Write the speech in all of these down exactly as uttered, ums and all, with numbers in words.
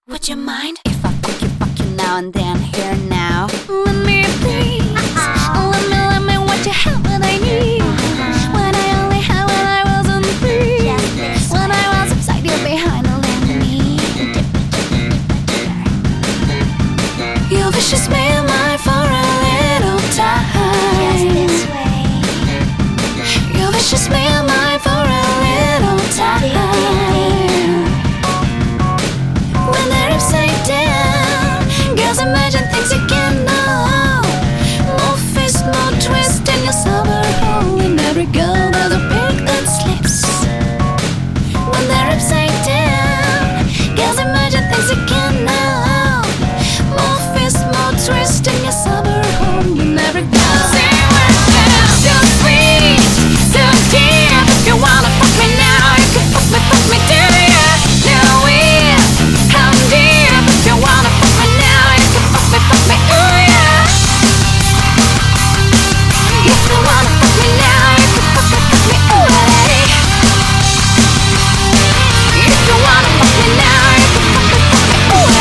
Would you mind if I fuck you, fuck you now and then, here now? Let me please, let me, let me what you have what I need. When I only had when I wasn't free, when I was upside you behind the me. Your vicious me and mine for a little time. Your vicious me and mine for a little time. Imagine things you can know. More fist, more twist in your summer hole. In every girl there's a pig that slips when they're upside down. Girls imagine things you can know. More fist, more twist in your summer hole. In every girl so sweet, so deep. If you wanna fuck me now, you can fuck me, fuck me till you know it. Come deep if you wanna fuck me now. Fuck me, ooh yeah. If you wanna fuck me now, you can fuck me, fuck me, ooh yeah. If you wanna fuck me now, you can fuck me, fuck me, ooh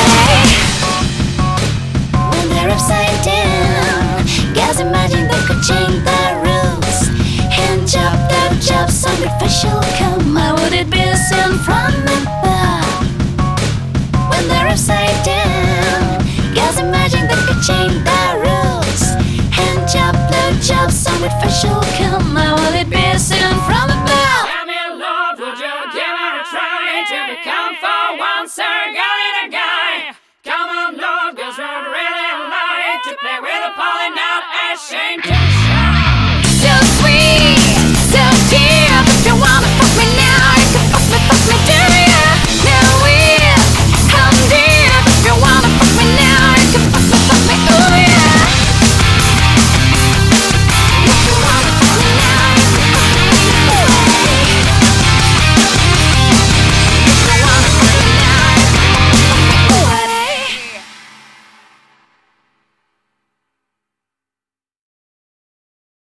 yeah. When they're upside down, guys imagine they could change their rules. Hand job, love job, sacrificial come. How would it be a sin from above? When they're upside down, guys imagine they could change their rules. Hand job, blow job, sacrificial come. How will it be a sin from above? Tell me, Lord, would you give her a try to become for once a girl and a guy? Come on, Lord, 'cause we'd really like to play with a poly, not ashamed.